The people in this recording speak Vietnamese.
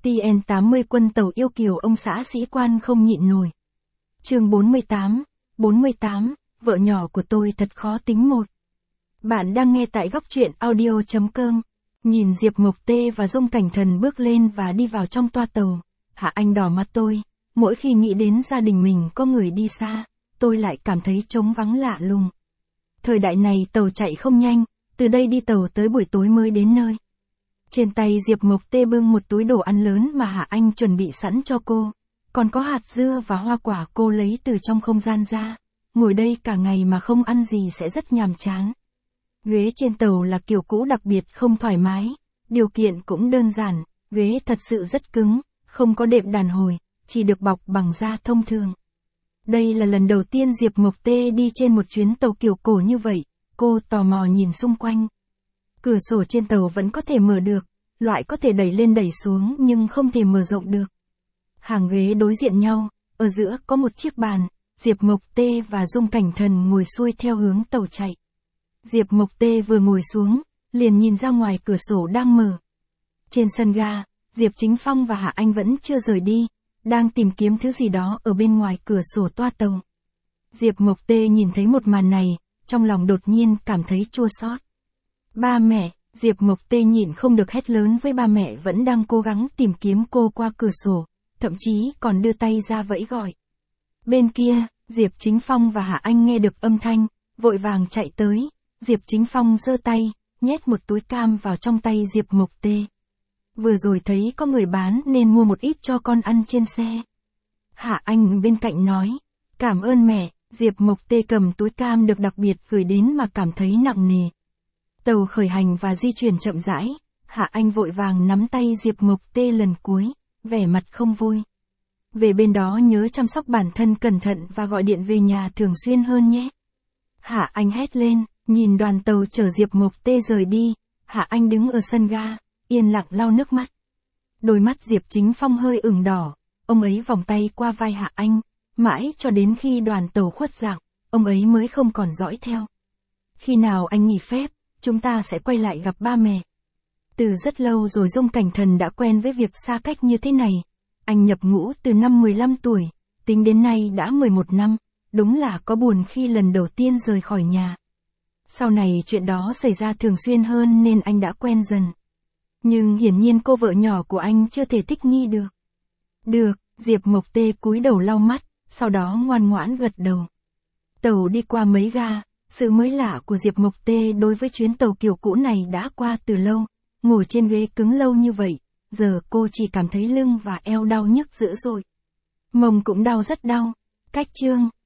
TN80 quân tàu yêu kiều ông xã sĩ quan không nhịn nổi. Chương 48, vợ nhỏ của tôi thật khó tính một. Bạn đang nghe tại góc truyện audio.com. Nhìn Diệp Mộc Tê và Dung Cảnh Thần bước lên và đi vào trong toa tàu, Hạ Anh đỏ mặt tôi, mỗi khi nghĩ đến gia đình mình có người đi xa, tôi lại cảm thấy trống vắng lạ lùng. Thời đại này tàu chạy không nhanh, từ đây đi tàu tới buổi tối mới đến nơi. Trên tay Diệp Mộc Tê bưng một túi đồ ăn lớn mà Hạ Anh chuẩn bị sẵn cho cô, còn có hạt dưa và hoa quả cô lấy từ trong không gian ra. Ngồi đây cả ngày mà không ăn gì sẽ rất nhàm chán. Ghế trên tàu là kiểu cũ đặc biệt không thoải mái, điều kiện cũng đơn giản, ghế thật sự rất cứng, không có đệm đàn hồi, chỉ được bọc bằng da thông thường. Đây là lần đầu tiên Diệp Mộc Tê đi trên một chuyến tàu kiểu cổ như vậy, cô tò mò nhìn xung quanh. Cửa sổ trên tàu vẫn có thể mở được, loại có thể đẩy lên đẩy xuống nhưng không thể mở rộng được. Hàng ghế đối diện nhau, ở giữa có một chiếc bàn, Diệp Mộc Tê và Dung Cảnh Thần ngồi xuôi theo hướng tàu chạy. Diệp Mộc Tê vừa ngồi xuống, liền nhìn ra ngoài cửa sổ đang mở. Trên sân ga, Diệp Chính Phong và Hạ Anh vẫn chưa rời đi, đang tìm kiếm thứ gì đó ở bên ngoài cửa sổ toa tàu. Diệp Mộc Tê nhìn thấy một màn này, trong lòng đột nhiên cảm thấy chua xót. Ba mẹ, Diệp Mộc Tê nhịn không được hét lớn với ba mẹ vẫn đang cố gắng tìm kiếm cô qua cửa sổ, thậm chí còn đưa tay ra vẫy gọi. Bên kia, Diệp Chính Phong và Hạ Anh nghe được âm thanh, vội vàng chạy tới. Diệp Chính Phong giơ tay, nhét một túi cam vào trong tay Diệp Mộc Tê. Vừa rồi thấy có người bán nên mua một ít cho con ăn trên xe. Hạ Anh bên cạnh nói, cảm ơn mẹ. Diệp Mộc Tê cầm túi cam được đặc biệt gửi đến mà cảm thấy nặng nề. Tàu khởi hành và di chuyển chậm rãi, Hạ Anh vội vàng nắm tay Diệp Mộc Tê lần cuối, vẻ mặt không vui. Về bên đó nhớ chăm sóc bản thân cẩn thận và gọi điện về nhà thường xuyên hơn nhé. Hạ Anh hét lên, nhìn đoàn tàu chở Diệp Mộc Tê rời đi, Hạ Anh đứng ở sân ga, yên lặng lau nước mắt. Đôi mắt Diệp Chính Phong hơi ửng đỏ, ông ấy vòng tay qua vai Hạ Anh, mãi cho đến khi đoàn tàu khuất dạng, ông ấy mới không còn dõi theo. Khi nào anh nghỉ phép, chúng ta sẽ quay lại gặp ba mẹ. Từ rất lâu rồi Dung Cảnh Thần đã quen với việc xa cách như thế này. Anh nhập ngũ từ năm 15 tuổi, tính đến nay đã 11 năm, đúng là có buồn khi lần đầu tiên rời khỏi nhà. Sau này chuyện đó xảy ra thường xuyên hơn nên anh đã quen dần. Nhưng hiển nhiên cô vợ nhỏ của anh chưa thể thích nghi được. Được, Diệp Mộc Tê cúi đầu lau mắt, sau đó ngoan ngoãn gật đầu. Tàu đi qua mấy ga, sự mới lạ của Diệp Mộc Tê đối với chuyến tàu kiểu cũ này đã qua từ lâu. Ngồi trên ghế cứng lâu như vậy, giờ cô chỉ cảm thấy lưng và eo đau nhức dữ dội. Mông cũng đau rất đau. Cách chương